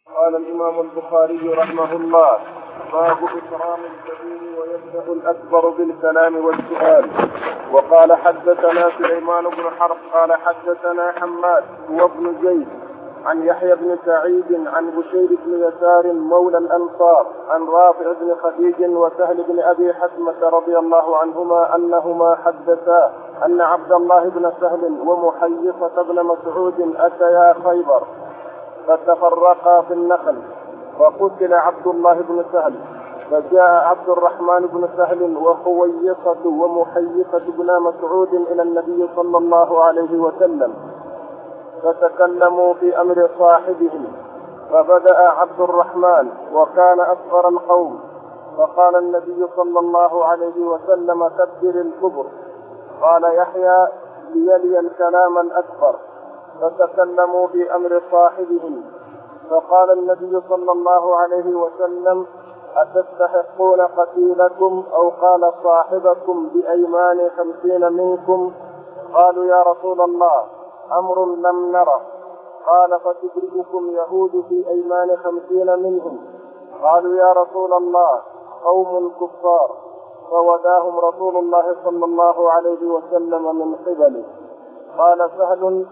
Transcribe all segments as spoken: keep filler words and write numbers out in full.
قال الإمام البخاري رحمه الله: باب إكرام الكبير ويبدأ الأكبر بالكلام والسؤال. وقال حدثنا سليمان بن حرب قال حدثنا حماد هو ابن زيد عن يحيى بن سعيد عن بشير بن يسار مولى الأنصار عن رافع بن خديج وسهل بن أبي حتمة رضي الله عنهما أنهما حدثا أن عبد الله بن سهل ومحيصة بن مسعود أتيا خيبر فتفرقا في النخل فقتل عبد الله بن سهل، فجاء عبد الرحمن بن سهل وحويصة ومحيصة بن مسعود إلى النبي صلى الله عليه وسلم فتكلموا في أمر صاحبهم، فبدأ عبد الرحمن وكان أصغر القوم، فقال النبي صلى الله عليه وسلم: كبر الكبر. قال يحيى: ليلي الكلام الأكبر. فتكلموا في أمر صاحبهم، فقال النبي صلى الله عليه وسلم: أتستحقون قتيلكم أو قال صاحبكم بأيمان خمسين منكم؟ قالوا: يا رسول الله أمر لم نره. قال: فتدرككم يهود في أيمان خمسين منهم؟ قالوا: يا رسول الله قوم كفار. فوداهم رسول الله صلى الله عليه وسلم من قبله. قال سهل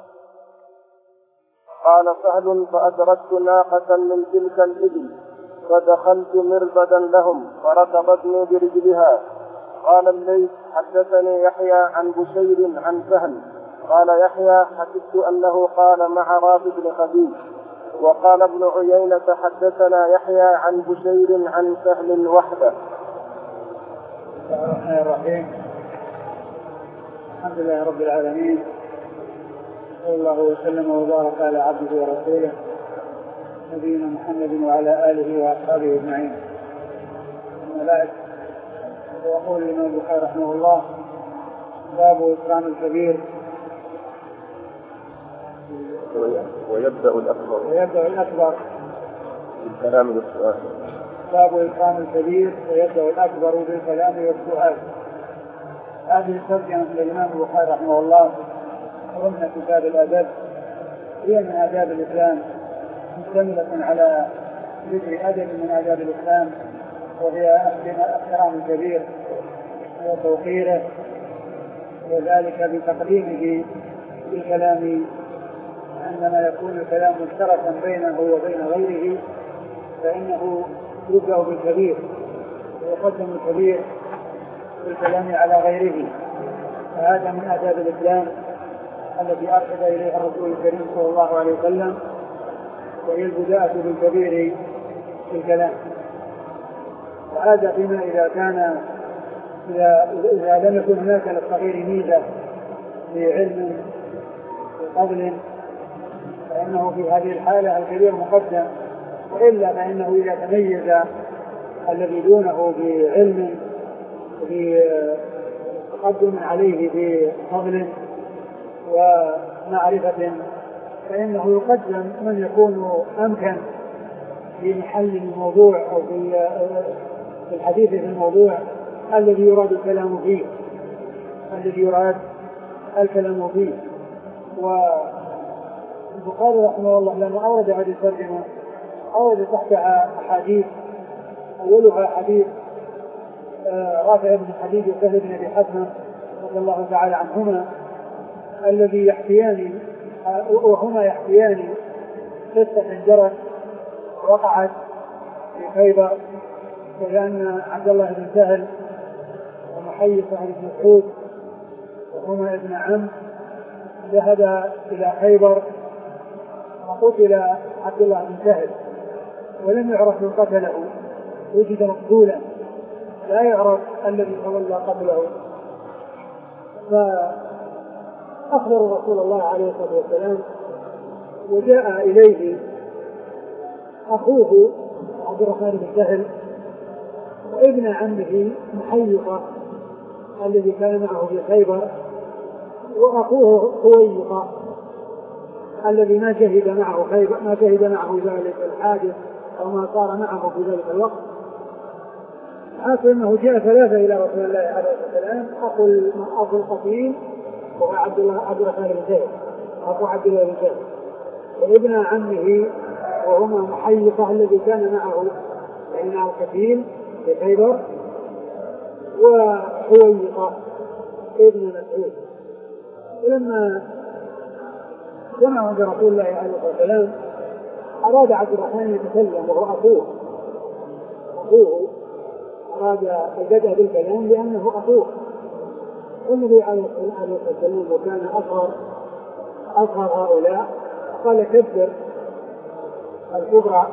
قال سهل فأدركت ناقة من تلك الإبل فدخلت مربدا لهم فركضتني برجلها. قال الليث: حدثني يحيى عن بشير عن سهل. قال يحيى: حدثت أنه قال مع رافع بن خديج. وقال ابن عيينة: حدثنا يحيى عن بشير عن سهل وحده. الرحمن الرحيم. الحمد لله رب العالمين، صلى الله وسلم وبارك على عبده ورسوله نبينا محمد وعلى آله وأصحابه أجمعين. أما بعد، ويقول الإمام البخاري رحمه الله: باب إكرام الكبير ويبدأ الأكبر ويبدأ الأكبر بالكلام والسؤال. باب إكرام الكبير ويبدأ الأكبر بالكلام والسؤال. هذه الترجمة للإمام البخاري رحمه الله ضمن كتاب الأدب، هي من آداب الإسلام، مشتملة على ذكر أدب من آداب الإسلام، وهي احترام الكبير وتوقيره، وذلك بتقديمه بالكلام عندما يكون الكلام مشتركا بينه وبين غيره، فإنه يبدأ بالكبير ويقدم الكبير بالكلام على غيره. فهذا من آداب الإسلام التي أرشد إليها الرسول الكريم صلى الله عليه وسلم، وهي البداءة بالكبير في الكلام. وهذا فيما إذا كان إذا, إذا لم يكن هناك للصغير ميزة في علم وفضل، فإنه في هذه الحالة الكبير مقدم، وإلا فإنه إذا تميز الذي دونه بعلم وفي تقدم عليه بفضل ومعرفة، فإنه يقدم من يكون أمكن في محل الموضوع أو في الحديث في الموضوع الذي يراد الكلام فيه الذي يراد الكلام فيه. والبخاري رحمه الله لما أورد هذه الترجمة أورد تحتها أحاديث، أولها حديث رافع بن خديج وسهل بن أبي حتمة رضي الله تعالى عنهما، الذي يحكيان وهما يحكيان قصة جرت وقعت في خيبر، وكان عبد الله بن سهل ومحيصة بن مسعود وهما ابن عم ذهب إلى خيبر، وقتل عبد الله بن سهل ولم يعرف من قتله، وجد مقتولا لا يعرف الذي تولى قتله. فأخبر رسول الله عليه الصلاة والسلام، وجاء إليه أخوه عبد الرحمن بن سهل وابن عمه محيصة الذي كان معه في خيبر، وأخوه حويصة الذي ما شهد معه خيبر ما شهد معه ذلك الحادث أو ما صار معه في ذلك الوقت. حاصل أنه جاء ثلاثة إلى رسول الله عليه الصلاة والسلام: أخو القتيل وهو عبد الله عبد الرحمن بن سهل أخو عبد الله بن سهل، وابن عمه وهما محيصة الذي كان معه يعني مع الكفيل في خيبر، وحويصة ابن مسعود. ولما سمعوا برسول الله عليه الصلاة والسلام أراد عبد الرحمن يتكلم وهو أخوه أخوه أراد البدء بالكلام لأنه أخوه. والنبي عليه الصلاة والسلام وكان أصغر أصغر هؤلاء قال كبر الكبرى.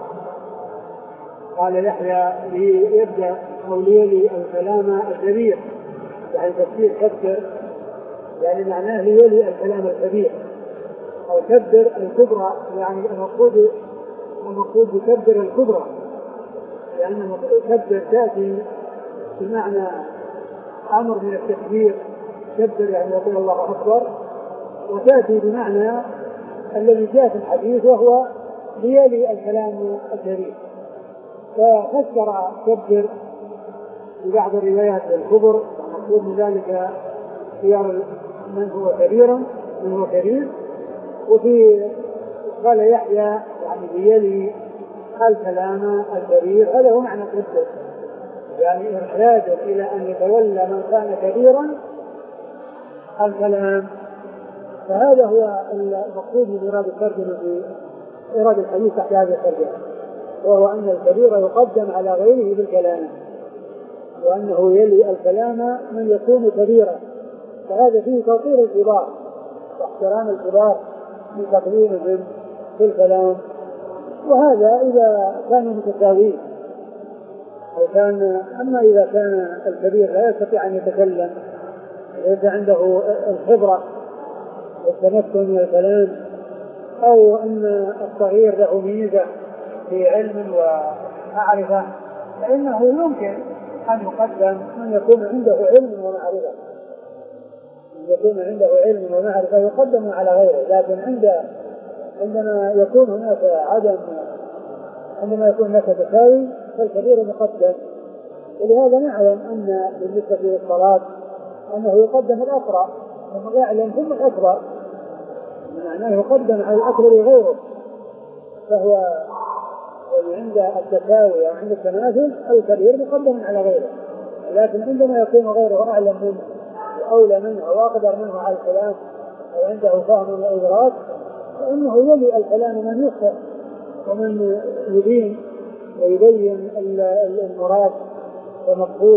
قال يحيى ليبدأ أو ليلي الكلام الكبير، يعني تفسير كبر يعني معناه ليلي الكلام الكبير، أو كبر الكبرى يعني المقصود المقصود بكبر الكبرى، لأن كبر تأتي بمعنى أمر من التكبير، كبر يعني يقول الله أكبر، وتأتي بمعنى الذي جاء في الحديث وهو ليلي الكلام الكبير. ففسر كبر في بعض الروايات الكبر، المقصود من ذلك خيار من هو كبيرا من هو كبير. وفي قال يحيى يعني ليلي الكلام الكبير، هذا هو معنى كبر، يعني إرشادا إلى أن يتولى من كان كبيرا الكلام. فهذا هو المقصود من إرادة الترجمة في إرادة الحديث تحت هذه الترجمة، وهو أن الكبير يقدم على غيره بالكلام، وأنه يلي الكلام من يكون كبيرا. فهذا فيه توقير الكبار واحترام الكبار من تقديمهم في الكلام. وهذا إذا كانوا متساويين أو كان. أما إذا كان الكبير لا يستطيع أن يتكلم، ليس عنده الخبرة والتمكن من الكلام، أو أن الصغير له ميزة في علم ومعرفة، فإنه يمكن أن يقدم من يكون عنده علم ومعرفة من يكون عنده علم ومعرفة يقدم على غيره. لكن عند عندما يكون هناك عدم عندما يكون هناك تساوي فالكبير مقدم. ولهذا نعلم أن بالنسبة للصلاة أنه يقدم الأقرأ ثم يعلم ثم الأكبر، معناه يقدم على الأكبر غيره. فهو عند التساوي أو عند التماثل الكبير مقدم على غيره. لكن عندما يكون غيره أعلم منه وأولى منه وأقدر منه على الكلام وعنده فهم وإدراك، فإنه يلي الكلام من يخطئ ومن يبين ويبين المراد والمقصود.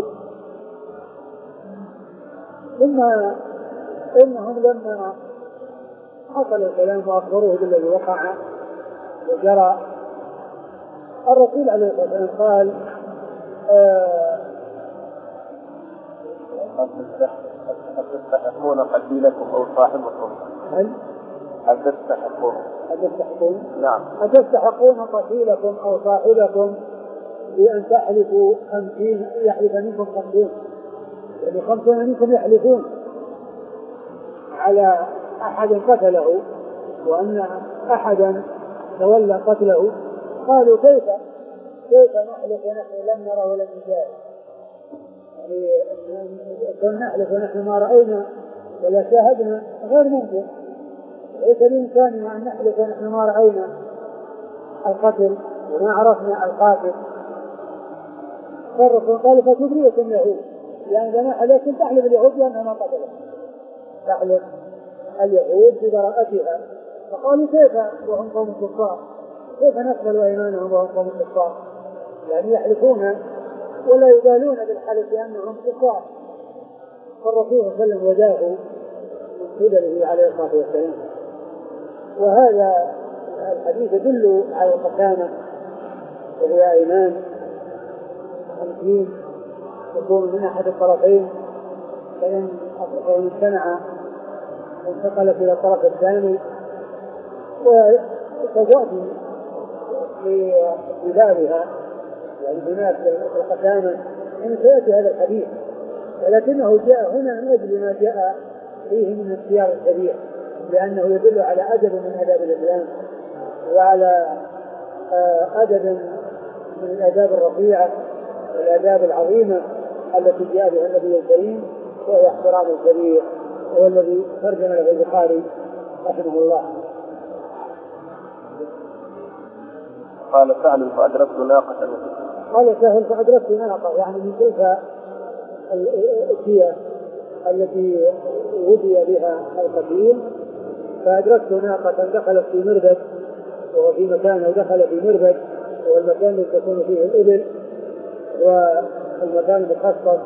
ثم إنهم لما حصل الكلام وأخبروه بالذي وقع وجرى، الرسول عليه الصلاة والسلام قال آه هل تستحقون قتيلكم أو صاحبكم؟ هل هل تستحقون؟ هل تستحقون؟ نعم. هل تستحقون قتيلكم أو صاحبكم بأن تحلفوا خمسين يحلف منكم خمسين، يعني خمسون منكم يحلفون على أحد قتله وأن أحدا تولى قتله. قالوا كيف كيف نحلف ونحن لم نرى ولم نشاهد؟ يعني نحلف ونحن ما رأينا ولا شاهدنا غير ممكن. ليس بإمكاننا أن نحلف ونحن ما رأينا القتل وما عرفنا القاتل. فالرسول قال فتبرئكم يهود، يعني إذا حلفتم تحلف اليهود لأنها ما قتلت، تحلف اليهود ببراءتها. فقالوا كيف وهم قوم كفار؟ كيف نقبل أيمانهم وهم قوم كفار؟ يعني يحلفون ولا يبالون بالحلف لأنهم كفار. فالرسول صلى الله عليه وسلم وجاه من قبله عليه الصلاة والسلام. وهذا الحديث يدل على القسامة، وهي أيمان خمسين تكون من أحد الطرفين، فإن امتنع انتقلت إلى الطرف الثاني. وتجاء في بلادها يعني هناك القسامة إن سيأتي هذا الحديث، ولكنه جاء هنا من أجل ما جاء فيه من اختيار الكبير، لأنه يدل على أدب من آداب الإسلام وعلى أدب من الآداب الرفيعة والآداب العظيمة التي جاء بها النبي الكريم، وهو احترام الكبير، وهو الذي ترجم له البخاري رحمه الله. قال سهل فأدركت ناقة. قال سهل فأدركت ناقة، يعني من تلك الأشياء التي ودي بها القتيل. فأدركت ناقة دخلت في مربد، وهو في مكان دخل في مربد، وهو المكان الذي تكون فيه الإبل، والمكان المخصص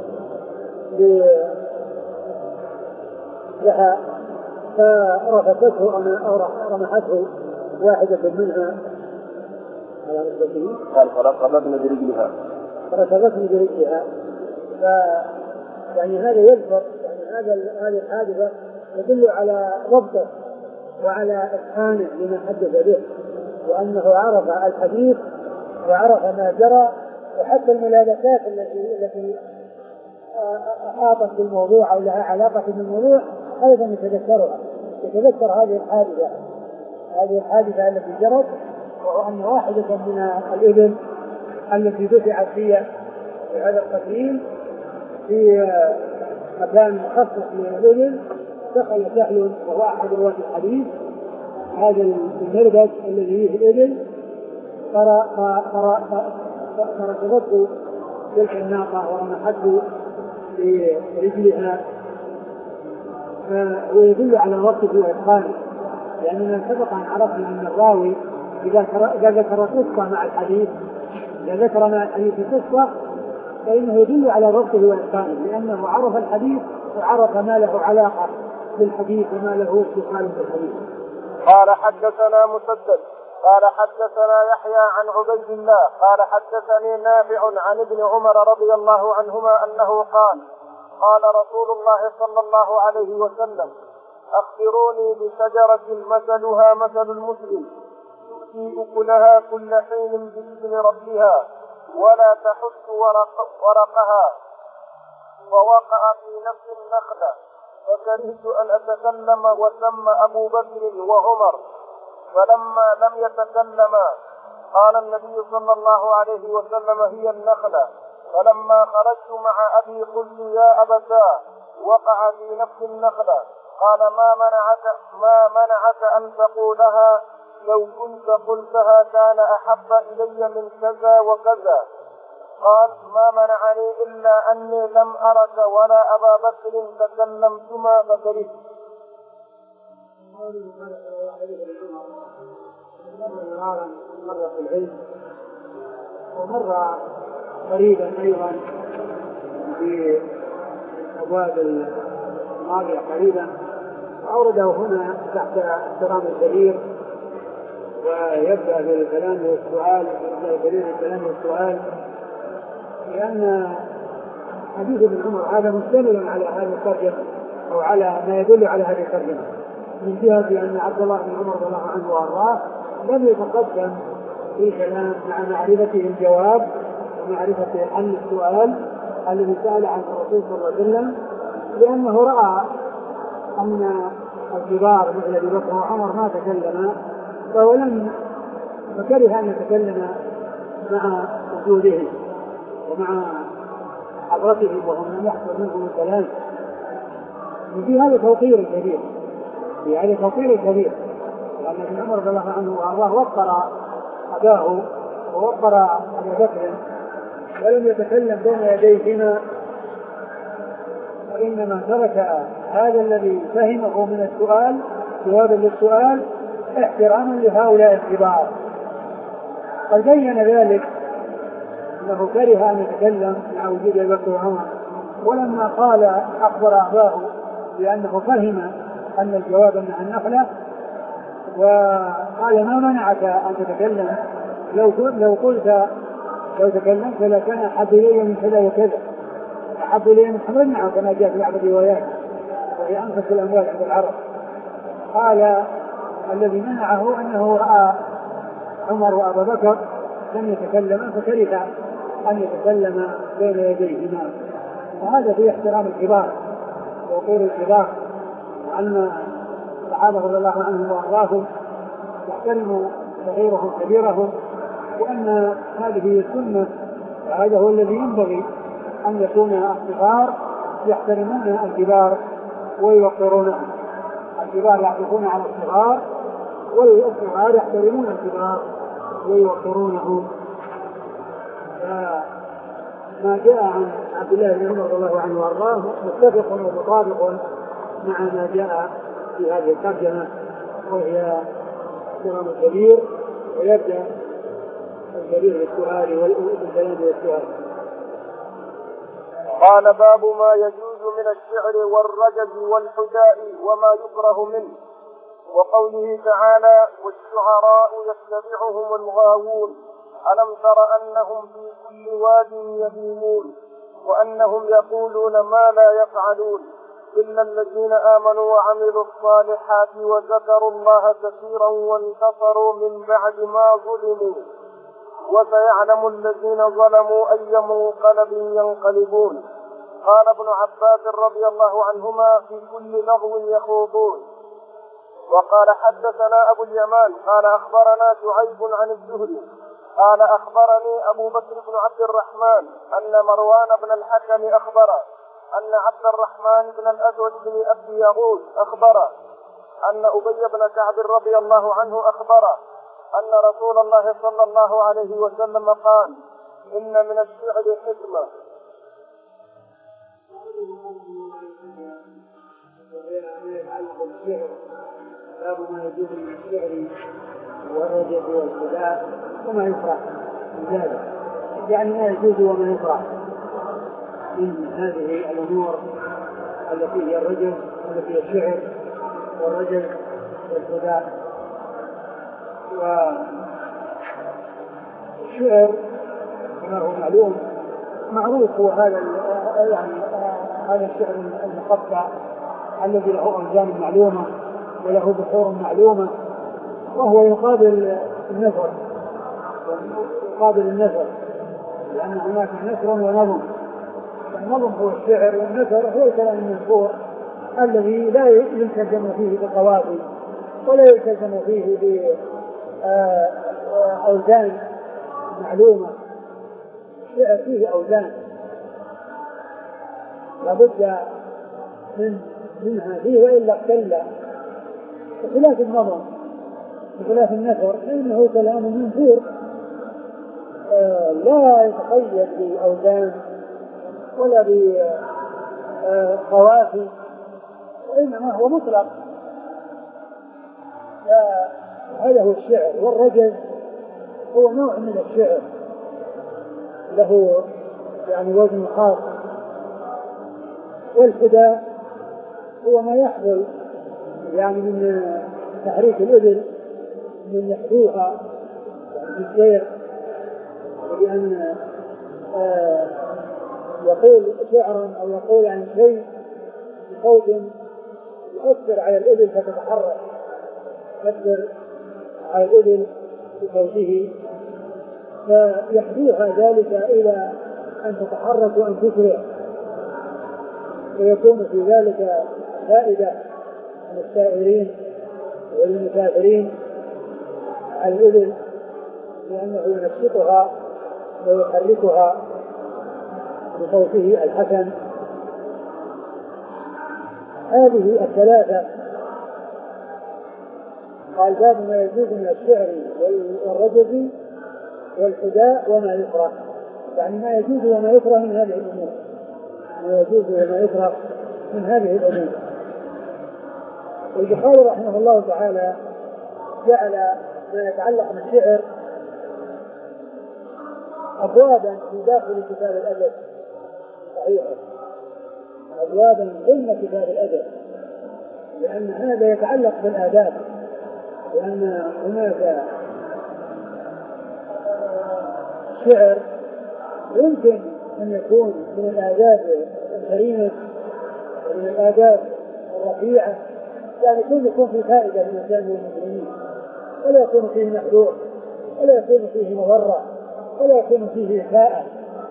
لها. فرفسته أو رمحته واحدة منها على ركبته، قال فركضتني برجلها فركضتني برجلها. ف يعني هذا يذكر يعني هذا هذه الحادثة يدل على ضبطه وعلى إتقانه لما حدث به، وأنه عرف الحديث وعرف ما جرى، وحتى الملابسات التي التي أحاطت بالموضوع أو لها علاقة بالموضوع أيضا يتذكرها، يتذكر هذه الحادثة هذه الحادثة التي جرت، وهو أن واحدة من الإبل التي دفعت فيها هذا القتيل في مكان مخصص للإبل، دخل سهل وهو أحد رواة الحديث هذا المربد الذي فيه الإبل، فركضته تلك الناقة ورمحته برجلها. ويدل على وقته وإتقانه، لأننا سبق أن عرفنا أن الراوي إذا ذكر قصة مع الحديث إذا ذكر مع الحديث قصة فإنه يدل على ضبطه وإتقانه، لأنه عرف الحديث وعرف ما له علاقة بالحديث وما له اتصال بالحديث. قال حدثنا مسدد قال حدثنا يحيى عن عبيد الله قال حدثني نافع عن ابن عمر رضي الله عنهما أنه قال قال رسول الله صلى الله عليه وسلم أخبروني بشجرة مثلها مثل المسلم تؤتي أكلها كل حين بإذن ربها ولا تحس ورق ورقها، ووقع في نفس النخلة فكرهت أن أتكلم وسمى أبو بكر وعمر، فلما لم يتكلما قال النبي صلى الله عليه وسلم هي النخلة. فلما خرجت مع أبي قلت يا أبتاه وقع في نفس النخلة، قال ما منعك ما منعك أن تقولها؟ لو كنت قلتها كان أحب إلي من كذا وكذا. قال ما منعني إلا أني لم أرك ولا أبا بكر تكلمتما فكرهت. مرة في العلم ومرة قريبا أيضا في أبواب الماضية قريبا، أورده هنا تحت احترام الكبير، ويبدأ بالكلام والسؤال يبدأ الكبير بالكلام والسؤال، لأن حديث ابن عمر هذا مشتمل على هذا الترجمة أو على ما يدل على هذه الترجمة، من جهة أن عبد الله بن عمر رضي الله عنه وأرضاه لم يتقدم في كلام مع معرفته الجواب ومعرفته حل السؤال الذي سأل عن الرسول صلى الله عليه وسلم، لأنه رأى أن الكبار مثل أبي بكر وعمر ما تكلما، فهو لم فكره أن يتكلم مع وجودهم ومع حضرتهم وهم لم يحصل منهم الكلام. وفي هذا توقير كبير في هذا توقير كبير لأن ابن عمر رضي الله عنه وأرضاه وقر أباه ووقر أبا بكر ولم يتكلم بين يديهما، وإنما ترك هذا الذي فهمه من السؤال جوابا للسؤال احتراما لهؤلاء الكبار. قد بين ذلك أنه كره أن يتكلم مع وجود أبي بكر وعمر، ولما قال أخبر أباه بأنه فهم أن الجواب مع النخلة، وقال ما منعك أن تتكلم؟ لو لو قلت لو تكلمت لكان أحب إلي من كذا وكذا، أحب إلي من حمر معه كما جاء في بعض الروايات وهي أنفس الأموال عند العرب. قال الذي منعه أنه رأى عمر وأبا بكر لم يتكلم فكره أن يتكلم بين يديهما، وهذا في احترام الكبار ووقور الكبار، وأن الصحابة رضي الله عنهم وأرضاهم يحترموا صغيرهم كبيرهم، وأن هذه السنة وهذا هو الذي ينبغي أن يكون الصغار يحترمون الكبار ويوقرونهم. الكبار يعطفون على الصغار والصغار يحترمون الكبار ويوقرونه. ما جاء عن عبد الله بن عمر رضي الله عنه وارضاه متفق ومطابق مع ما جاء في هذه الترجمة، وهي الإمام الكبير، ويبدأ الكبير بالسؤال والكلام بالسؤال. قال باب ما يجوز من الشعر والرجز والحداء وما يكره منه، وقوله تعالى والشعراء يتبعهم الغاوون ألم تر أنهم في كل واد يهيمون وأنهم يقولون ما لا يفعلون إلا الذين آمنوا وعملوا الصالحات وذكروا الله كثيرا وانتصروا من بعد ما ظلموا وسيعلم الذين ظلموا أي منقلب ينقلبون. قال ابن عباس رضي الله عنهما في كل لغو يخوضون. وقال حدثنا أبو اليمان قال أخبرنا شعيب عن الزهري قال أخبرني أبو بكر بن عبد الرحمن أن مروان بن الحكم أخبر أن عبد الرحمن بن الأسود بن أبي يغوث أخبر أن أبي بن كعب رضي الله عنه أخبر أن رسول الله صلى الله عليه وسلم قال إن من الشعر حكمة. باب ما يجوز من الشعر والرجز والخداع وما يكره من ذلك، يعني ما يجوز وما يكره من هذه الأمور التي هي الرجز والتي هي الشعر والرجز والخداع. والشعر كما هو معلوم معروف هو هذا يعني هذا الشعر المقطع الذي له أوزان معلومة وله بحور معلومة، وهو يقابل النثر يقابل النثر لأن هناك نثر ونظم. النظم هو الشعر والنثر هو الكلام المنثور الذي لا يلتزم فيه بقوافي ولا يلتزم فيه بأوزان معلومة. الشعر فيه أوزان لابد من منها فيه وإلا اختل، بخلاف النظم بخلاف النثر فإنه كلام منثور لا يتقيد بأوزان ولا بقوافي وإنما هو مطلق. هذا هو الشعر. والرجز هو نوع من الشعر له يعني وزن خاص. والحداء هو ما يحصل يعني من تحريك الإبل من يحدوها يعني في السير، لأن آه يقول شعرا أو يقول عن شيء بصوت يؤثر على الإبل فتتحرك، يؤثر على الإبل بصوته فيحدوها ذلك إلى أن تتحرك وأن تسرع، ويكون في ذلك فائدة للسائرين والمسافرين على الإبل لأنه ينشطها ويحركها بصوته الحسن. هذه الثلاثة قال باب ما يجوز من الشعر والرجز والحداء وما يكره، يعني ما يجوز وما يكره من هذه الأمور، ما يجوز وما يكره من هذه الأمور. والبخاري رحمه الله تعالى جعل ما يتعلق بالشعر أبوابا في داخل كتاب الأدب صحيحة، أبوابا ضمن كتاب الأدب، لأن هذا يتعلق بالآداب، لأن هناك شعر يمكن أن يكون من الآداب الكريمة ومن الآداب الرفيعة، يعني يكون يكون فيه فائدة للإنسان والمسلمين، ولا يكون فيه محذور ولا يكون فيه مضرة ولا يكون فيه إساءة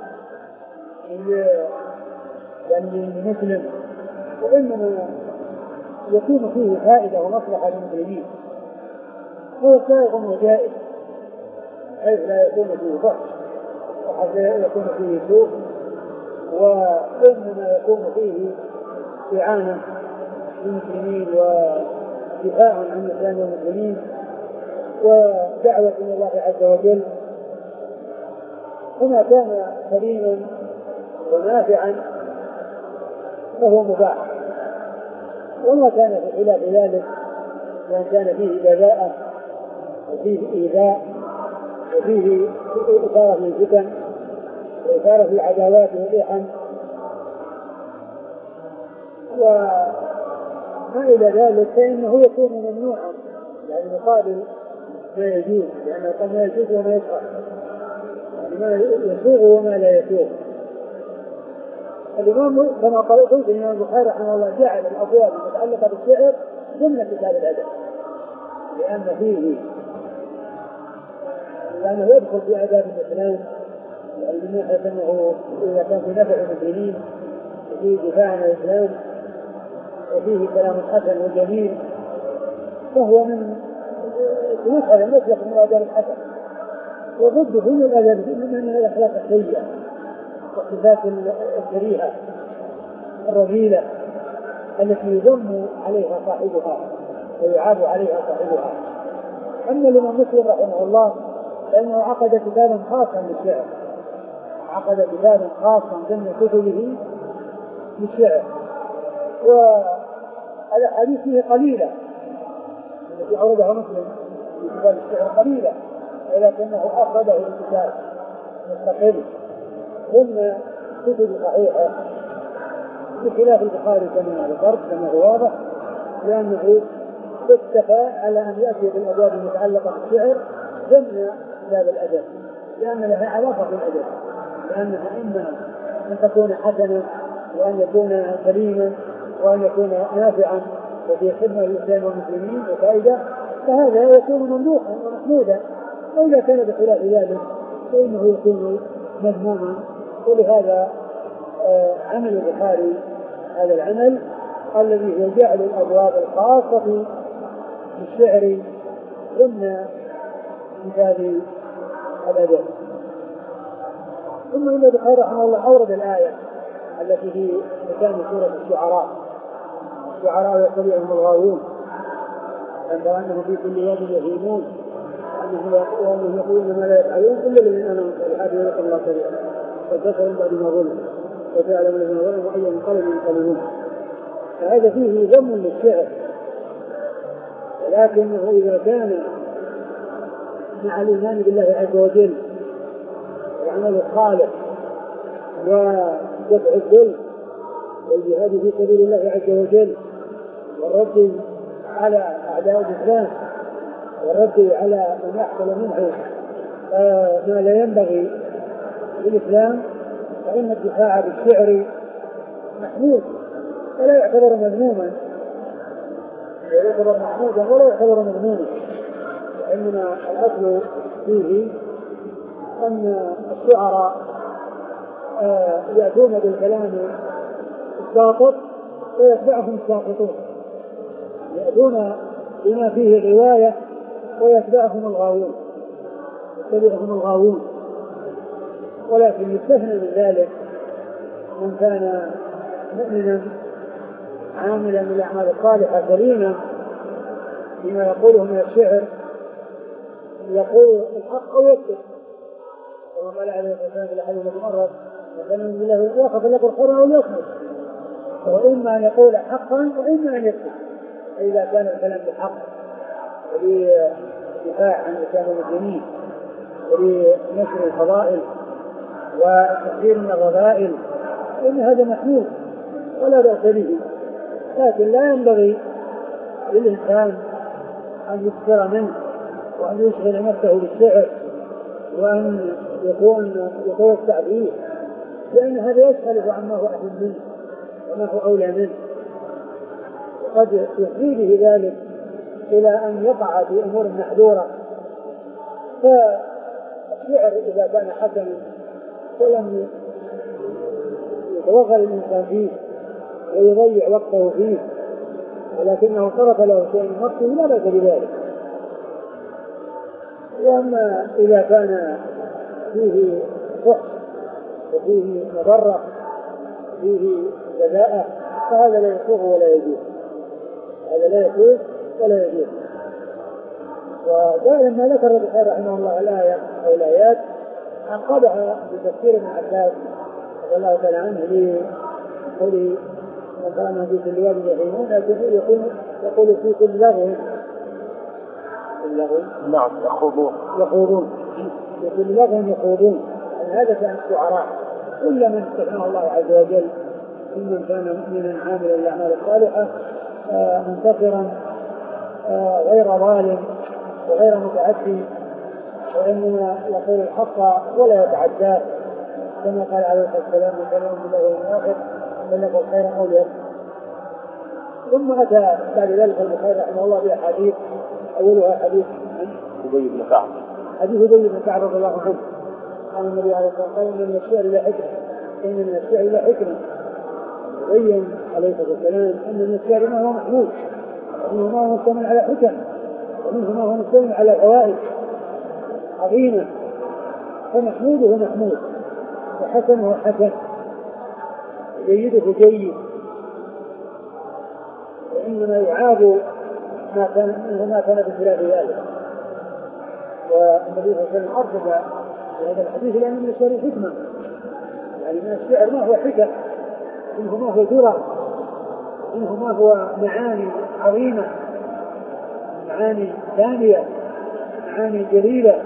يعني للمسلم، وإنما يكون فيه فائدة ومصلحة للمسلمين. هو سائغ وجائز حيث لا يكون فيه فحش وحيث لا يكون فيه سوء، وإنما يكون فيه إعانة للمسلمين ودفاع عن الإسلام والمسلمين ودعوة إلى الله عز وجل، فما كان سليما ونافعا فهو مباح، وما كان في خلاف ذلك وإن كان فيه بذاءة وفيه إيذاء وفيه إثارة للفتن وإثارة العداوات والإحن وما إلى ذلك، فإنه يكون ممنوعا، يعني مقابل ما يجوز، لأنه قد ما يجوز وما يكره، يعني ما يسوغ وما لا يسوغ. الإمام كما قلت الإمام البخاري رحمه الله جعل الأبواب المتعلقة بالشعر ضمن كتاب الأدب، لأن فيه لأنه يدخل في آداب الإسلام، يعني من ناحية أنه إذا كان في نفع المسلمين وفيه دفاع عن الإسلام وفيه كلام حسن وجميل، فهو من مثلا مطلق من آداب الحسن، وضده من الآداب من الأخلاق السيئة والصفات الكريهة الرذيلة التي يذم عليها صاحبها ويعاب عليها صاحبها. أما الإمام مسلم رحمه الله فإنه عقد كتابا خاصا للشعر، عقد كتابا خاصا ضمن كتبه للشعر، والأحاديث فيه قليلة التي أوردها مسلم في كتاب الشعر قليلة، ولكنه أخرجه الكتاب مستقل ضمن كتب صحيحة بخلاف البخاري كما ذكرت كما هو واضح، لأنه اكتفى على أن يأتي بالأبواب المتعلقة بالشعر ضمن كتاب الأدب، لأن لها علاقة بالأدب، لأنها إما أن تكون حسنا وأن يكون سليما وأن يكون نافعا وفي خدمة للإسلام والمسلمين وفائدة، فهذا يكون ممدوحا ومحمودا، وإذا كان بخلاف ذلك فإنه يكون مذموما. ولهذا آه عمل البخاري هذا العمل الذي هو جعل الأبواب الخاصة بالشعر ضمن كتاب الأدب. ثم إن البخاري رحمه الله أورد الآية التي في مكان سورة الشعراء: الشعراء يتبعهم الغاوون أن ترى أنهم في كل واد يهيمون وأنهم يقولون ما لا يفعلون إلا الذين آمنوا بالحق ويقول الله سريعا وكفروا بعد ما ظلموا وتعلم الذين ظلموا أي منقلب ينقلبون. فهذا فيه ذم للشعر، ولكنه إذا كان مع الإيمان بالله عز وجل وعمل الصالح ودفع الظلم والجهاد في سبيل الله عز وجل والرد على أعداء الإسلام والرد على من يحصل منه ما لا ينبغي للإسلام، فإن الدفاع بالشعر محمود ولا يعتبر مذموما، لا يعتبر محمودا ولا يعتبر مذموما، وإنما الأصل فيه أن الشعراء يأتون بالكلام الساقط ويتبعهم الساقطون، يأتون بما فيه رواية ويتبعهم الغاوون يتبعهم الغاوون ولكن يستثنى من ذلك من كان مؤمنا عاملا من الأعمال الصالحة سليما بما يقوله من الشعر، يقول الحق أو يكذب، كما قال عليه الصلاة والسلام في الحديث الذي مرت: وكان بالله يأخذ لكم الحر أو يكذب، وإما أن يقول حقا وإما أن يكذب، إذا كان الكلام بالحق ولدفاع عن الإسلام والمسلمين ولنشر الفضائل وتحذير من الرذائل فإن هذا محمود ولا بأس به، لكن لا ينبغي للإنسان أن يكثر منه وأن يشغل نفسه بالشعر وأن يكون يتوسع فيه، لأن هذا يختلف عما هو أحسن منه وما هو أولى منه، وقد يفضي به ذلك إلى أن يقع في أمور محذورة. فالشعر إذا كان حسنا ولم يتوغل الإنسان فيه ويضيع وقته فيه ولكنه صرف له شيء من وقته لا بأس بذلك. وأما إذا كان فيه فحش وفيه مضرة فيه جزاء فهذا لا يسوغ ولا يجوز، هذا لا يسوغ ولا يجوز. ولما ذكر البخاري رحمه الله الآية أو الآيات أنقذها بتفسير ابن عباس رضي الله تعالى عنه لقوله وقال في كل واد يحيمون يقول يقول في كل لغو نعم يخوضون يخوضون في كل لغو يخوضون. يعني هذا كان الشعراء كل من استثناه الله عز وجل ممن كان مؤمنا عاملا الأعمال الصالحة آه منتصرا آه غير ظالم وغير متعدي وإنما يقول الحق ولا يتعداه كما قال عليه الصلاة والسلام من كان يؤمن بالله واليوم الآخر فليقل خيرا أو ليصمت. ثم أتى بعد ذلك البخاري رحمه الله بأحاديث أولها حديث أبي بن كعب حديث أبي بن كعب رضي الله عنه قال النبي عليه الصلاة والسلام إن من الشعر لا حكمة إن من الشعر لا حكمة بين عليه الصلاة والسلام أن من الشعر ما هو محمود ومنه ما هو مستمع على حكم ومنه ما هو مستمع على فوائد عظيمة فمحموده محمود وحسنه حسن جيده جيد وإنما يعاب ما كان ما كان بخلاف ذلك. والنبي صلى الله عليه وسلم أرشد في هذا الحديث لأن من الشعر حكمة يعني من الشعر ما هو حكم منه ما هو درر منه ما هو معاني عظيمة معاني ثانية معاني جليلة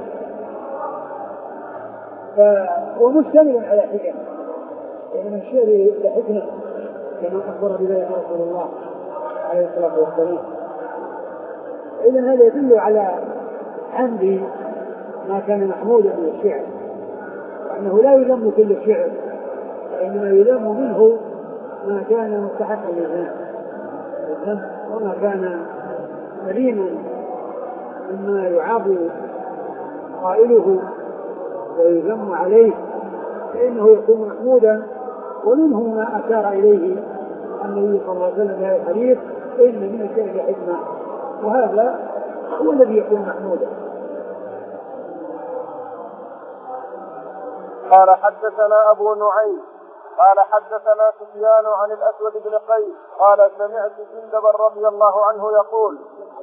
فهو مشتمل على حكم يعني من الشعر لحكمة كما أخبر بذلك رسول الله عليه الصلاة والسلام. إذن هذا يدل على حمد ما كان محمودا من الشعر وأنه لا يذم كل الشعر وإنما يذم منه ما كان مستحقا للذم وما كان سليما مما يعاب قائله ويذم عليه فإنه يكون محمودا. ومنه ما أشار إليه النبي صلى الله عليه وسلم في هذا الحديث إن من الشعر حكمة وهذا هو الذي يكون محمودا. قال حدثنا أبو نعيم قال حدثنا سفيان عن الأسود بن قيس قال سمعت جندبا رضي الله عنه يقول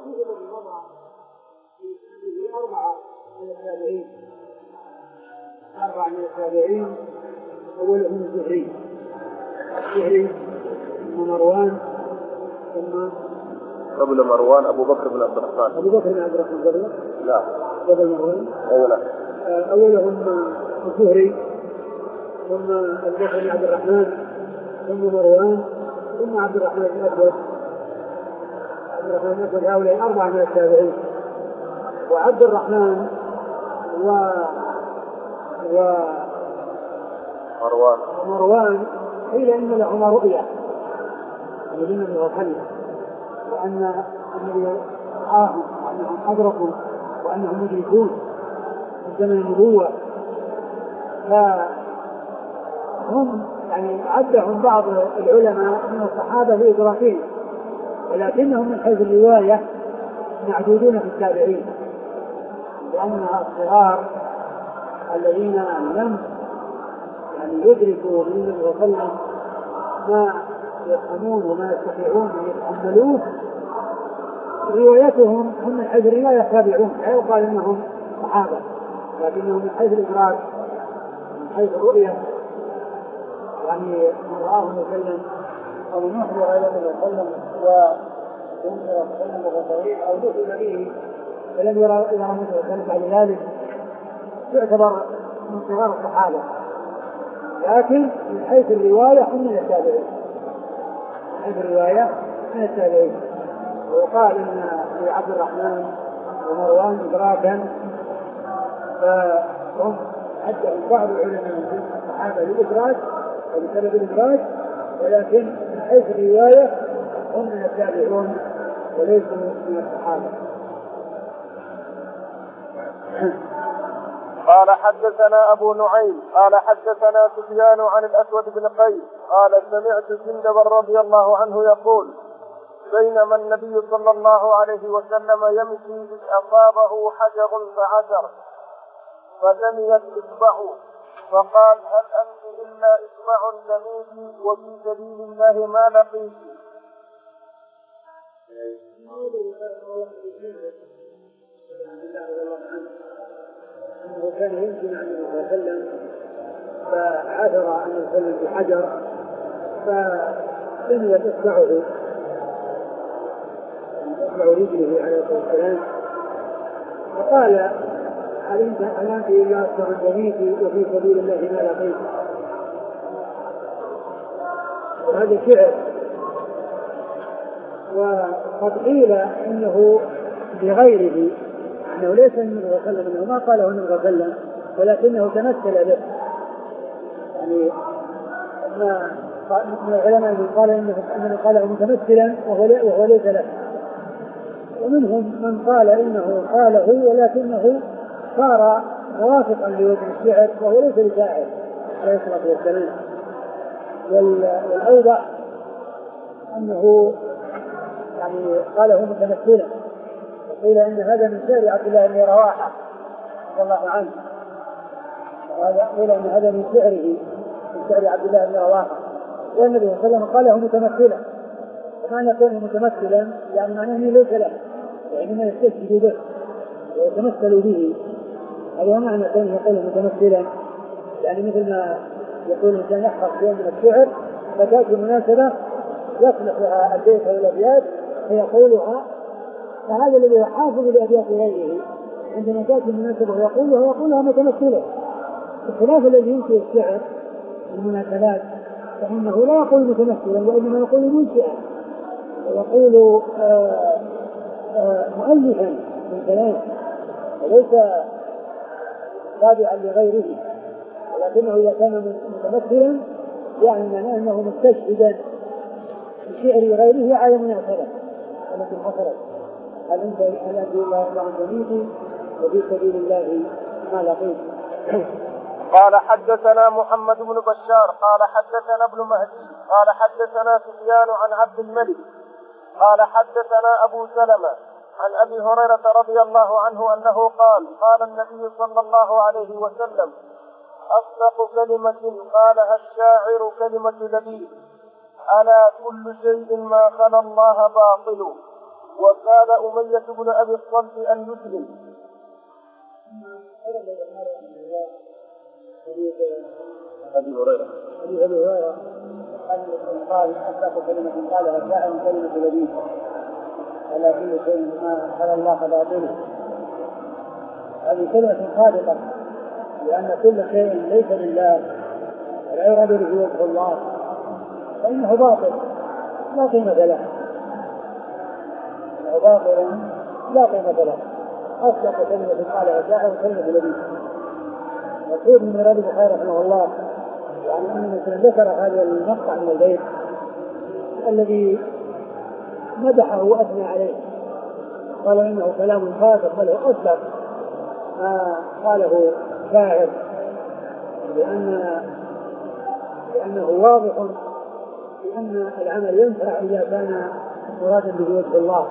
أربعة من التابعين أربعة من التابعين أولهم الزهري الزهري ثم مروان ثم قبل مروان أبو بكر بن عبد الرحمن أبو بكر بن عبد الرحمن قبل لا قبل مروان أولا أولهم الزهري ثم أبو بكر بن عبد الرحمن ثم مروان ثم عبد الرحمن بن أسود عبد الرحمن بن أسود هؤلاء أربعة من التابعين. وعبد الرحمن و و مروان ومروان قيل إن لهما رؤيا الذين من الخلف وأن النبي رآهم وأنهم أدركوا وأنهم مدركون في زمن النبوة فهم يعني عدهم بعض العلماء من الصحابة لإدراكهم ولكنهم من حيث الرواية معدودون في التابعين لأنها الصغار الذين لم يعني يدركوا من النبي صلى الله عليه وسلم ما يفهمون وما يستطيعون أن يتحملوه روايتهم هم من حيث الرواية تابعون لا يقال إنهم صحابة لكنهم من حيث الإدراك من حيث الرؤية يعني من رآهم يسلم أو من يحضر إلى النبي صلى الله عليه وسلم وينكر وسلم وغطرين أو دخل به فلم يرى إلى النبي صلى الله عليه وسلم بعد ذلك يعتبر من صغار الصحابة لكن من حيث الرواية هم من التابعين من حيث الرواية من التابعين. ويقال إن في عبد الرحمن ومروان إدراكا فهم عدهم بعض العلماء من الصحابة للإدراك وبسبب الإدراك ولكن من حيث الرواية هم من التابعون وليسوا من الصحابة. قال حدثنا أبو نعيم قال حدثنا سفيان عن الأسود بن قيس قال سمعت جندبا رضي الله عنه يقول بينما النبي صلى الله عليه وسلم يمشي إذ أصابه حجر فعثر فدميت إصبعه فقال هل أنت إلا إصبع دميتي وفي سبيل الله ما لقيت. أنه كان يمكن أن يتكلم فعثر أن يسلم بحجر فلم يتبعه يتبع رجله عليه الصلاة والسلام فقال علمت أنت إلا أكثر الجميع وفي سبيل الله ما لقيت. وهذا شعر. وقد قيل إنه بغيره أنه ليس النبي صلى الله عليه وسلم إنه ما قاله النبي صلى الله عليه وسلم ولكنه تمثل به. يعني ما من العلماء قال إنه قاله متمثلا وهو ليس له، ومنهم من قال إنه قاله ولكنه صار موافقا لوزن الشعر وهو ليس لشاعر عليه الصلاة والسلام. والأوضح أنه يعني قاله متمثلا، وقيل إن هذا من شعر عبد الله بن رواحة رضي الله عنه، وهذا قيل إن هذا من شعره من شعر عبد الله بن رواحة، والنبي صلى الله عليه وسلم قاله متمثلا. ومعنى كونه متمثلا يعني معناه أنه ليس له، يعني ما يستشهد به ويتمثل به، هذا معنى كونه يقول متمثلا. يعني مثل ما يقول الإنسان يحفظ شيء من الشعر فتأتي مناسبة يصلح لها البيت أو الأبيات فيقولها، فهذا الذي يحافظ لأبيات غيره عندما تأتي المناسبة ويقولها ويقولها متمثلا، بخلاف الذي ينشئ الشعر المناسبات فإنه لا يقول متمثلا وإنما يقول منشئا ويقول آآ آآ مؤلفا من كلام وليس تابعا لغيره، ولكنه إذا كان متمثلا يعني معناه أنه مستشهدا بشعر غيره على مناسبة التي حصلت. هل أنت الآن الله عن جميعه وفي سبيل الله ما لقيت. قال حدثنا محمد بن بشار قال حدثنا ابن مهدي قال حدثنا سفيان عن عبد الملك قال حدثنا أبو سلمة عن أبي هريرة رضي الله عنه أنه قال قال النبي صلى الله عليه وسلم أصدق كلمة قالها الشاعر كلمة لبيب ألا كل شيء ما خلا الله باطل وكاد أمية بن أبي الصلت أن يسلم. أبي هريرة أبي هريرة قال أصدق كلمة قالها الشاعر كلمة لبيب ألا كل شيء ما خلا الله باطل. هذه كلمة صادقة لأن كل شيء ليس لله ولا يراد به وجه الله فإنه باطل لا قيمة له، إنه باطل لا قيمة له. أصدق كلمة قالها الشاعر كلمة لبيب. مقصود من مراد البخاري رحمه الله يعني أنه مثلا ذكر هذا المقطع من البيت الذي مدحه وأثنى عليه، قال إنه كلام فاسد بل هو أصدق ما قاله شاعر، لأن لأنه واضح بأن العمل ينفع إذا كان مرادا به وجه الله،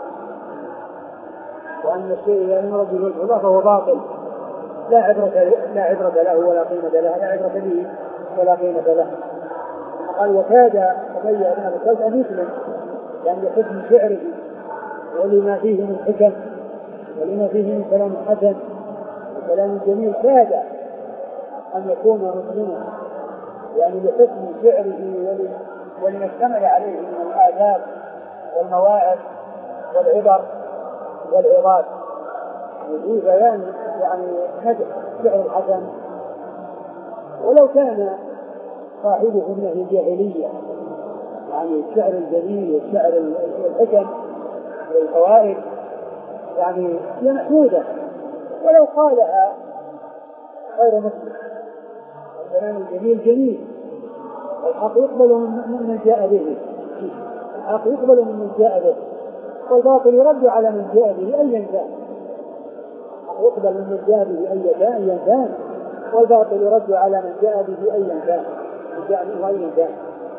وأن الشيء إذا لم يرد به وجه الله فهو باطل لا عبرة لا عبرة له ولا قيمة له لا عبرة به ولا قيمة له. قال وكاد أمية بن أبي الصلت أن يسلم يعني بحسن شعره ولما فيه من حكم ولما فيه من كلام حسن وكلام جميل كاد أن يكون مسلما يعني بحسن شعره ولما اشتمل عليه من الآداب والمواعظ والعبر والعظات وفي بيان يعني مدح شعر الحسن، ولو كان صاحبه من الجاهلية يعني الشعر الجميل والشعر الحكم والفوائد يعني هي محمودة ولو قالها غير مسلم. الكلام الجميل جميل والحق يقبل من من جاء به، الحق يقبل من من جاء به والباطل يرد على من جاء به أيا كان. الحق يقبل من من جاء به أيا كان والباطل يرد على من جاء به أيا كان جاء به أيا كان.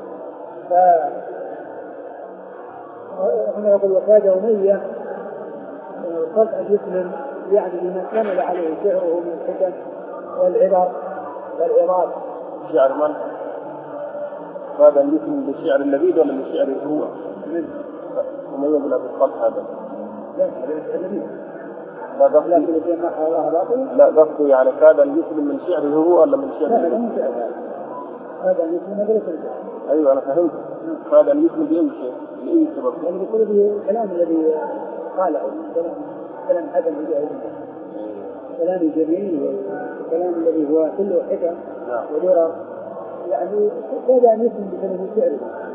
فهنا يقول وكاد أمية الصلت أن يسلم يعني لما كمل عليه شعره من الحكم والعبر والعظات. شعر من؟ هذا يسلم بالشعر اللبيب ولا بالشعر هو؟ أمية بن أبي الصلت هذا؟ لا هذا اللبيب. لا قصدي لكن يقول محى الله باطل. لا قصدي يعني كاد أن يسلم من شعره هو ولا من شعره؟ لا من شعره هذا أن يسلم هذا ليس. أيوة أنا فهمت. كاد أن يسلم بأي شيء بأي سبب. يعني بيقول به الكلام الذي قاله كلام كلام حسن بجاه كلام جميل والكلام الذي هو كله حكم ودرر يعني كاد أن يسلم بسبب شعره.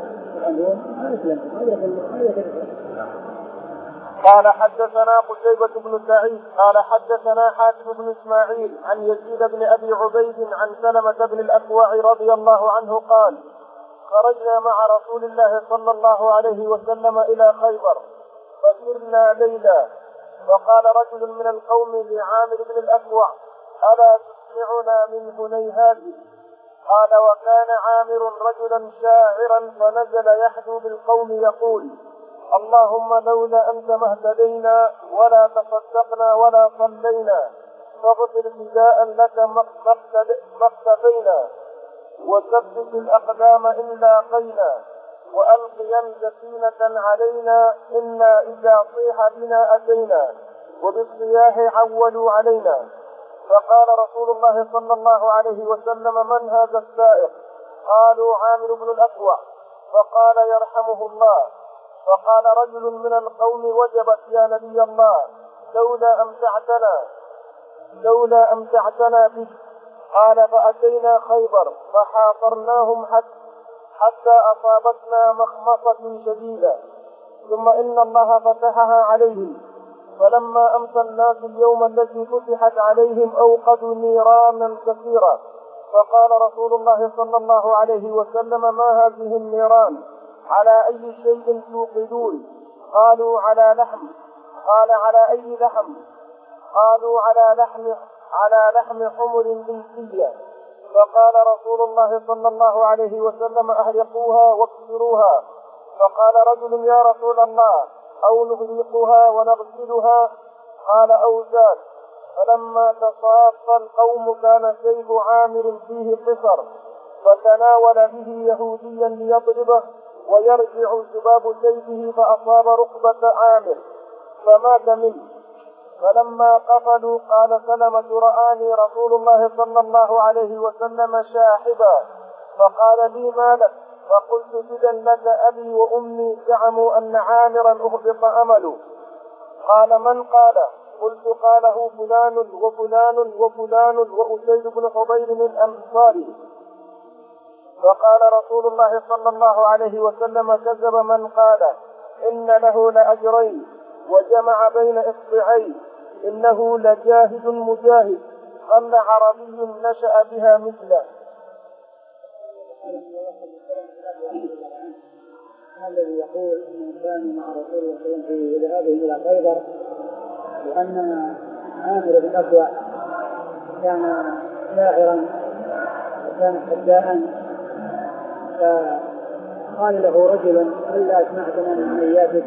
قال حدثنا قتيبة بن سعيد قال حدثنا حاتم بن إسماعيل عن يزيد بن أبي عبيد عن سلمة بن الأكوع رضي الله عنه قال خرجنا مع رسول الله صلى الله عليه وسلم إلى خيبر فسرنا ليلا وقال رجل من القوم لعامر بن الأكوع ألا تسمعنا من هنيهات؟ قال وكان عامر رجلا شاعرا فنزل يحدو بالقوم يقول اللهم لولا أنت ما اهتدينا ولا تصدقنا ولا صلينا فاغفر فداء لك ما اقتفينا وثبت الأقدام إن لاقينا وألقيا سكينة علينا إنا إذا صيح بنا أتينا وبالصياح عولوا علينا. فقال رسول الله صلى الله عليه وسلم من هذا السائق؟ قالوا عامر بن الأكوع. فقال يرحمه الله. فقال رجل من القوم وجبت يا نبي الله لولا أمتعتنا لولا أمتعتنا بك. قال فأتينا خيبر فحاصرناهم حتى أصابتنا مخمصة شديدة ثم إن الله فتحها عليهم فلما أمسى الناس اليوم الذي فتحت عليهم أوقدوا نيرانا كثيرة. فقال رسول الله صلى الله عليه وسلم ما هذه النيران؟ على أي شيء توقدون؟ قالوا على لحم. قال على أي لحم؟ قالوا على لحم على لحم حمر بنسية. فقال رسول الله صلى الله عليه وسلم أهرقوها واكسروها. فقال رجل يا رسول الله أو نهرقها ونغسلها؟ قال أو ذاك. فلما تصاف القوم كان سيف عامر فيه قصر فتناول به يهوديا ليضربه ويرجع ذباب سيفه فأصاب ركبة عامر فمات منه. فلما قفلوا قال سلمة رآني رسول الله صلى الله عليه وسلم شاحبا فقال لي ما لك؟ فقلت فدا لك أبي وأمي زعموا أن عامرا أهبط أمله. قال من قال؟ قلت قاله فلان وفلان وفلان وأسيد بن حضير من أنصاري. فقال رسول الله صلى الله عليه وسلم كذب من قال إن له لأجرين وجمع بين إصبعين إنه لجاهد مجاهد قل عربي نشأ بها مثله. الذي يقول أنه كان مع رسول الله صلى الله عليه وسلم في ذهابه إلى خيبر وأن عامر بن الأكوع كان شاعرا وكان حداء فقال له رجل ألا أسمعتنا من نياتك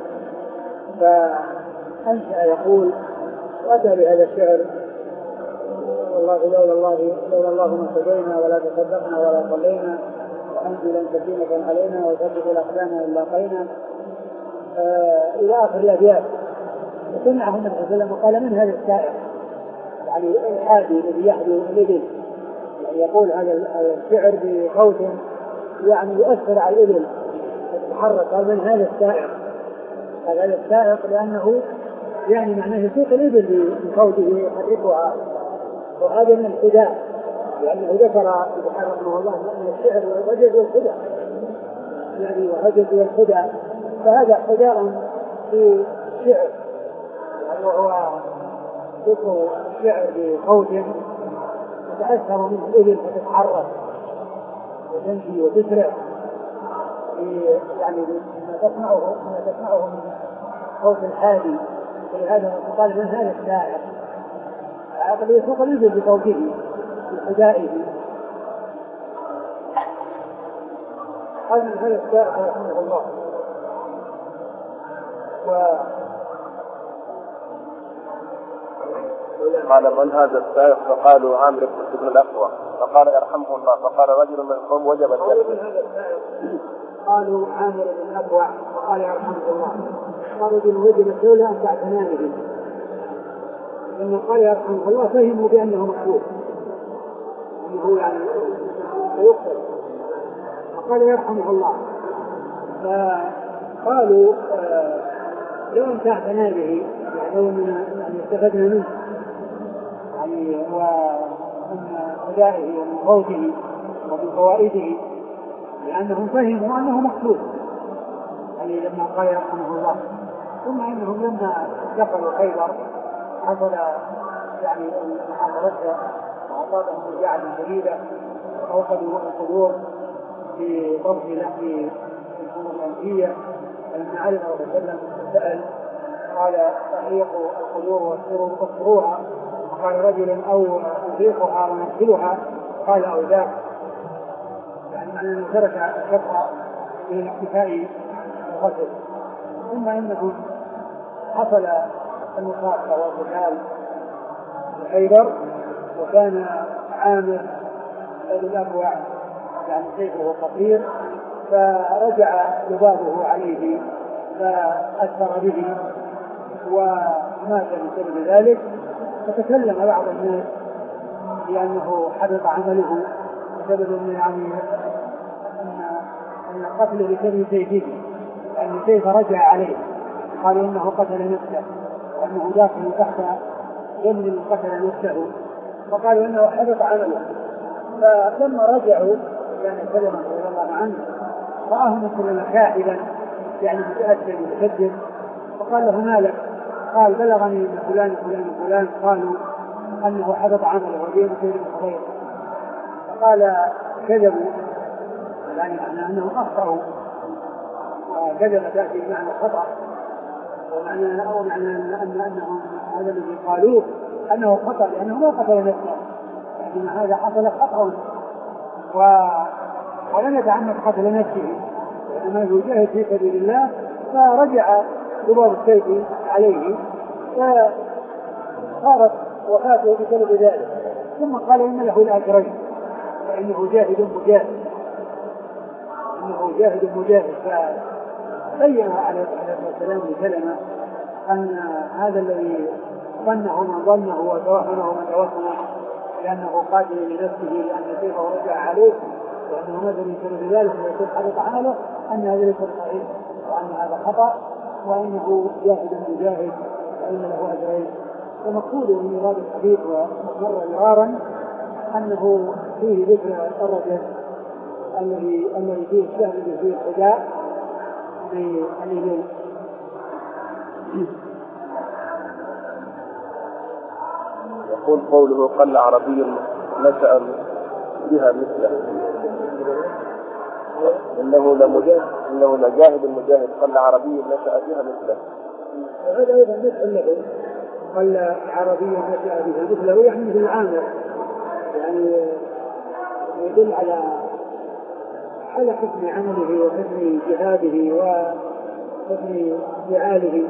فأنشأ يقول وأتى بهذا الشعر والله لولا الله لولا الله ما اهتدينا ولا تصدقنا ولا صلينا وأنزلا سكينة علينا وثبت الأقدام إن لاقينا آه إلى آخر الأبيات. فسمعه النبي صلى الله عليه وسلم وقال من هذا السائر؟ يعني الحادي الذي يحدو الإبل يعني يقول هذا الشعر بصوت يعني يؤثر على الإبل تتحرك. قال من هذا السائر؟ هذا السائق لأنه يعني معناه يسوق الإبل بصوته يحركها وهذا من الخداع لأنه ذكر سبحانه رحمه الله أن الشعر والرجز والخدع يعني والرجز والخدع فهذا خداع في الشعر يعني وهو ذكر الشعر بصوت يتأثر منه الإبل فتتحرك وتمشي وتسرع يعني ما تصنعه ما تصنعه من صوت الحادي. ولهذا قال من هذا الشاعر هذا يسوق الإبل بصوته بحدائه. هذا من هذا الشاعر رحمه الله. و قال من هذا السائق؟ فقالوا عامر بن الأكوع. فقال يرحمه الله. فقال رجل من القوم وجبت قالوا عامر بن الأكوع وقال يرحمه الله. قال رجل وجبت لولا أن تعتنانه لما قال يرحمه الله فهموا بأنه مكروه، أنه يعني سيقتل، فقال يرحمه الله. فقالوا آه لو انتهتنا به يعني لو أن استفدنا منه يعني ومن أدائه ومن صوته ومن فوائده، لأنهم فهموا أنه مقصود يعني لما قال يرحمه الله. ثم إنهم لما دخلوا خيبر حصل يعني محاضرتها وأصابهم وجاعة شديدة وأوصلوا القدور في طرف لحم الأمور الأنفية. فلما علم الرسول صلى الله عليه وسلم سأل قال أحريقوا القدور واكسروها، فقال رجل أو أحريقها ونغسلها، قال أو ذاك، يعني أنه ترك الشفع من الاحتفاء الغسل. ثم إنهم حصل المصافحة والقتال في خيبر، وكان عامر الأبوع يعني سيفه قصير، فرجع لبابه عليه فأثر به ومات بسبب ذلك. فتكلم بعض الناس بأنه حدث عمله بسبب يعني أن قتله بسبب سيفه، أن سيف رجع عليه، قالوا إنه قتل نفسه وأنه داخل تحت ضمن قتل نفسه، فقالوا إنه حدث عمله. فلما رجعوا يعني كلمة رضي الله عنه رآه مثل خائبا يعني متأثر متشدد، فقال له مالك؟ قال بلغني من فلان فلان فلان قالوا أنه حدث عمله وبين سير الخير. فقال كذبوا، يعني معنى أنه أخطأوا، وكذب تأتي بمعنى خطأ، ومعنى أو معنى أن أنهم هذا الذي قالوه أنه خطأ لأنه ما قتل نفسه، يعني هذا حصل خطأ و... ولم يتعمد قتل نفسه، وإنما يجاهد في سبيل الله. فرجع ضباب السيف عليه فصارت وفاته بسبب ذلك. ثم قال إن له الأجرين، فإنه جاهد مجاهد، إنه جاهد مجاهد. فبين عليه الصلاة والسلام لسلمة أن هذا الذي ظنه من ظنه وتوهمه من توهمه لأنه قاتل لنفسه لأن سيفه رجع عليه وأنه ماذا من سبب ذلك ويكون حدث عمله، أن هذا ليس صحيح وأن هذا خطأ، وأنه جاهد مجاهد وأن له أجرين. ومقصود من مراد الحديث ومر مرارا أنه فيه ذكر الرجل الذي الذي فيه الشهر الذي فيه الحداء بالإبل. يقول قوله قل عربي نشأ بها مثله، إنه لمجاهد إنه لجاهد المجاهد قل عربي نشأ بها مثله. وهذا أيضا مثل له قل عربي نشأ بها مثله، يعني مثل العامر، يعني يدل على على حسن عمله وحسن جهاده وحسن فعاله،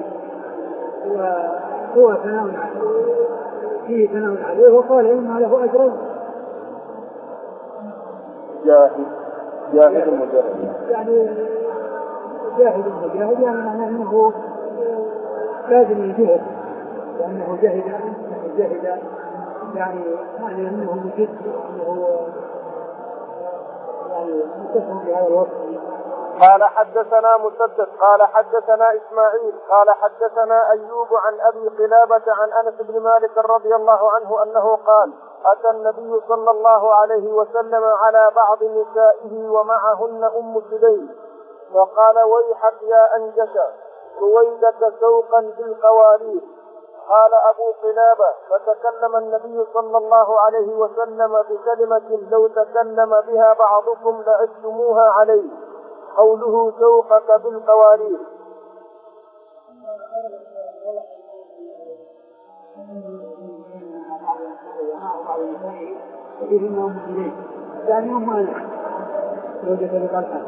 وهو ثناء فيه ثناء عليه، وقال إنه له أجرين. جاهد جاهد المجاهد يعني جاهد المجاهد يعني معناه أنه لازم يجهد، لأنه جاهد جاهد يعني معنى أنه مجد، أنه يعني مستثمر في هذا الوقت. قال حدثنا مسدد قال حدثنا إسماعيل قال حدثنا أيوب عن أبي قلابة عن أنس بن مالك رضي الله عنه أنه قال أتى النبي صلى الله عليه وسلم على بعض نسائه ومعهن أم سليم فقال ويحك يا أنجشة رويدك سوقا بالقوارير. قال أبو قلابة فتكلم النبي صلى الله عليه وسلم بكلمة لو تكلم بها بعضكم لعدتموها عليه، قوله سوقك بالقوارير. يعني هم أنا زوجة بطلحة،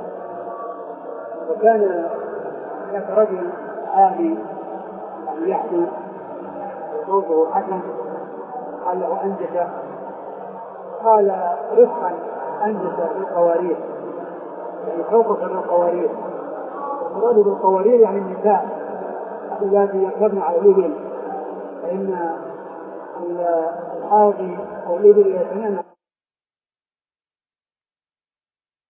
وكان هناك رجل عادي يعني يحدو صوته حسن، قال له أنجش، قال رفقا أنجش بالقوارير، يعني فوقف بالقوارير. المراد بالقوارير يعني النساء التي يركبن على الإبل، فإن الحاضي او الابل اذا سمعنا